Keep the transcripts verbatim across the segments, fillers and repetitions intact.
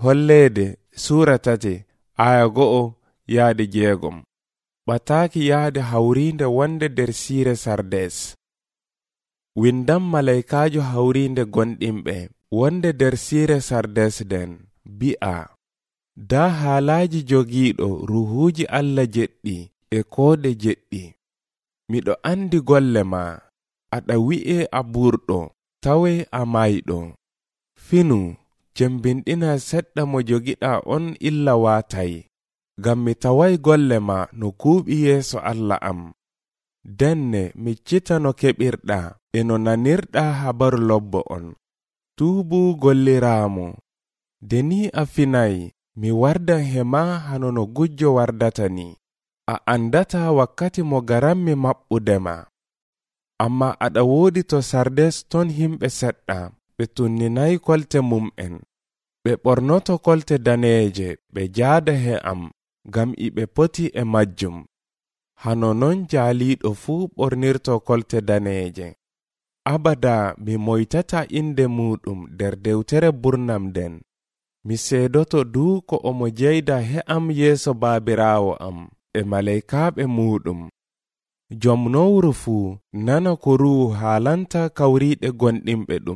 Holleede Sura tati aya go'o yaade jeegom. Ɓataaki yaade hawriinde wonde nder siire Sardes. Windam malaikaajo hawriinde gonɗinɓe wonde nder siire Sardes den bi'a: daa haalaaji jogiiɗo ruhuuji Allah jeɗɗi e koode jeɗɗi. Miɗo andi golle ma, aɗa wi'e a burɗo tawe a mayɗo. Finu jembinɗina seɗɗa mo jogiɗa on illa waatay, ngam mi taway golle ma no kuuɓi yeeso Allah am. Denne mi cita no keɓirɗa e no nanirɗa habaru lobbo on. Tuubu golliraamo. Deni a finay, mi wardan hema hano no gujjo wardata ni. A andata wakkati mo garammi maɓɓudema. Amma aɗa woodi to Sardes ton himɓe seɗɗa ɓe tunninay kolte mum'en. Ɓe ɓornoto kolte daneeje ɓe jaada he am, ngam iɓe poti e majjum. Hano non jaaliiɗo fuu ɓornirto kolte daneeje. Abada mi moytata inde muɗum nder dewtere burnam den. Mi seedoto duu ko omo jeyda he am yeeso baabiraawo am e malaikaaɓe muɗum. Jom nowru fuu nana ko ruhu haalanta kawriiɗe gonɗinɓe ɗum.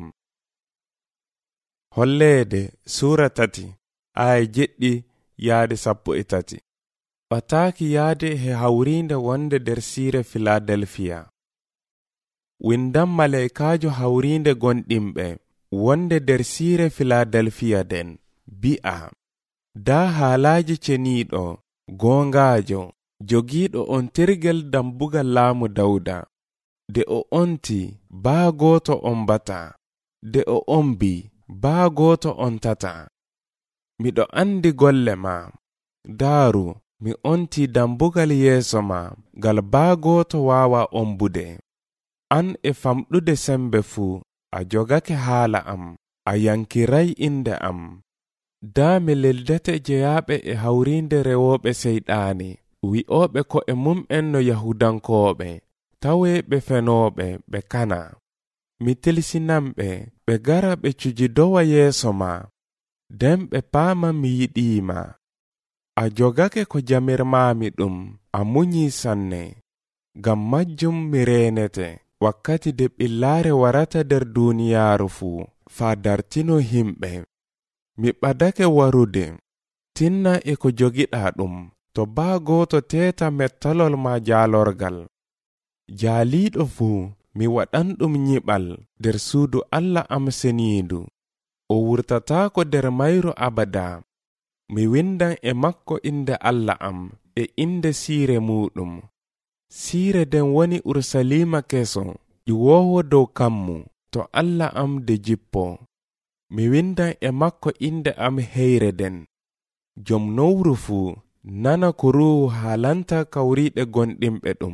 Holleede Sura tati aya jeɗɗi yaade sappo e tati. Ɓataaki yaade he hawriinde wonde nder siire Filadelfiya. Windam malaikaajo hawriinde gonɗinɓe wonde nder siire Filadelfiya den bi'a: daa haalaaji ceniiɗo, goongaajo, jogiiɗo on tirgel dambugal laamu Dawda. De o onti, baa gooto ombata. De o ombi, baa gooto ontata. Miɗo andi golle ma. Daaru, mi onti dambugal yeeso ma, gal baa gooto waawa ombude. An e famɗude sembe fuu, a jogake haala am, a yankiray inde am. Daa mi leldete jeyaaɓe e hawriinde rewooɓe seyɗaani, wi'ooɓe ko e mum'en no Yahudankooɓe, taweeɓe fenooɓe ɓe kana. Mi tilsinamɓe ɓe gara ɓe cujidowa yeeso ma, den ɓe paama mi yiɗiima. A jogake ko jamirmaami ɗum, a munyi sanne. Ngam majjum mi reenete, wakkati de ɓillaare warata nder duuniyaaru fuu, faa dartino himɓe. Mi ɓadake warude, tinna e ko jogiɗa ɗum, to baa gooto teeta mettalol ma jaalorgal. Jaaliiɗo fuu, mi waɗan ɗum nyiɓal nder suudu Allah am seniidu. O wurtataako nder mayru abada. Mi windan e makko inde Allah am e inde siire muɗum. Siire den woni Urusalima keso, ƴiwoowo dow kammu, to Allah am de jippo. Mi windan e makko inde am heyre den. Jom nowru fuu nana ko ruhu haalanta kawriiɗe gonɗinɓe ɗum.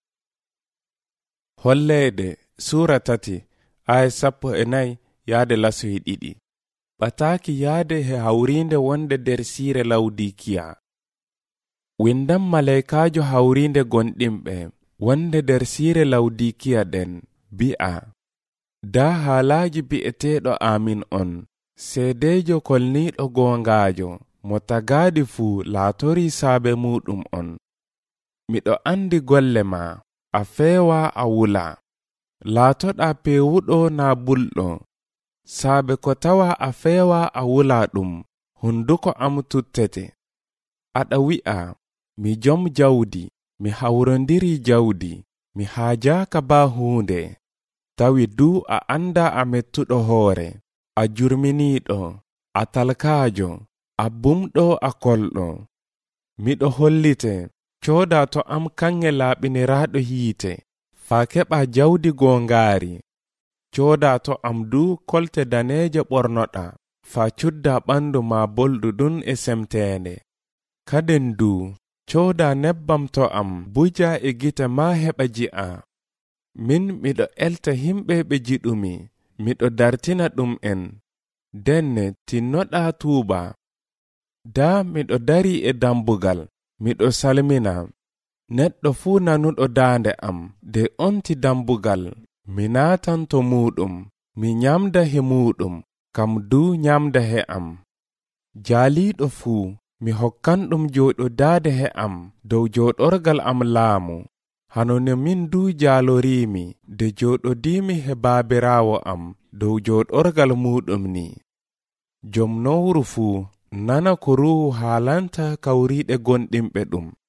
Holleede Sura tati aya sappo e nayi yaade lasoyi ɗiɗi. Ɓataaki yaade he hawriinde wonde nder siire Lawdikiya. Windam malaikaajo hawriinde gonɗinɓe wonde nder siire Lawdikiya den bi'a: daa haalaaji bi'eteeɗo Amin on, seedeejo kolniiɗo goongaajo, mo tagaadi fuu laatori saabe muɗum on. Miɗo andi golle ma, a feewa a wula. Laatoɗa peewuɗo naa bulɗo. Saabe ko tawa a feewa a wula ɗum, hunduko am tuttete. Aɗa wi'a, mi jom jawdi, mi hawrondiri jawdi, mi haajaaka baa huunde. Tawi duu a anda a mettuɗo hoore, a jurminiiɗo, a talkaajo, a bumɗo a kolɗo. Miɗo hollite, cooda to am kanŋe laaɓiniraaɗo hiite, faa keɓa jawdi goongaari. Cooda to am duu kolte daneeje ɓornoɗa, faa cudda ɓandu ma bolɗuɗun e semteende. Kaden duu, cooda nebbam to am buja e gite ma heɓa ji'a. Min miɗo elta himɓe ɓe jiɗumi, miɗo dartina ɗum en. Denne tinnoɗa tuuba. Daa miɗo dari e dambugal, miɗo salmina. Neɗɗo fuu nanuɗo daande am, de onti dambugal, mi naatan to muɗum, mi nyamda he muɗum, kam du nyamda he am. jaaliiɗo fuu mi hokkan ɗum jooɗodaade he am dow jooɗorgal am laamu, hano no min du jaaloriimi de jooɗodiimi he baabiraawo am dow jooɗorgal muɗum ni. Jom nowru fuu nana ko ruuhu haalanta kawriiɗe gonɗinɓe ɗum.